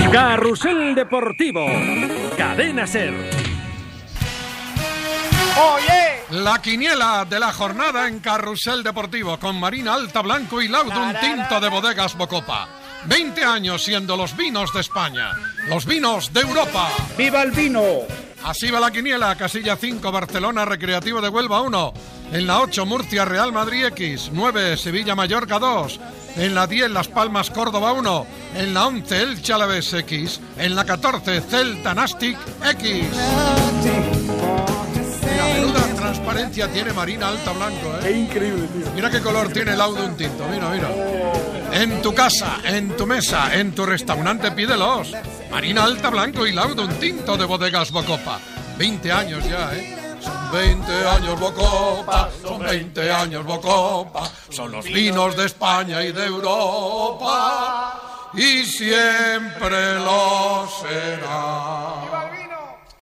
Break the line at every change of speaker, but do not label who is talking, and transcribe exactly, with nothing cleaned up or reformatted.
Carrusel Deportivo. Cadena Ser.
¡Oye! La quiniela de la jornada en Carrusel Deportivo con Marina Alta Blanco y Laudun Tinto de Bodegas Bocopa. veinte años siendo los vinos de España, los vinos de Europa.
¡Viva el vino!
Así va la quiniela. Casilla cinco, Barcelona Recreativo de Huelva uno. En la ocho, Murcia Real Madrid X. nueve, Sevilla Mallorca dos. En la diez, Las Palmas Córdoba uno. En la once, Elche Alavés X. En la catorce, Celta Nastic X. Mira, menuda transparencia tiene Marina Alta Blanco, ¿eh?
¡Qué increíble, tío!
Mira qué color tiene el Laudun Tinto, mira, mira. En tu casa, en tu mesa, en tu restaurante, pídelos. Marina Alta Blanco y Laudun Tinto de Bodegas Bocopa. veinte años ya, ¿eh? Son veinte años Bocopa, son veinte años Bocopa. Son los vinos de España y de Europa. Y siempre lo será.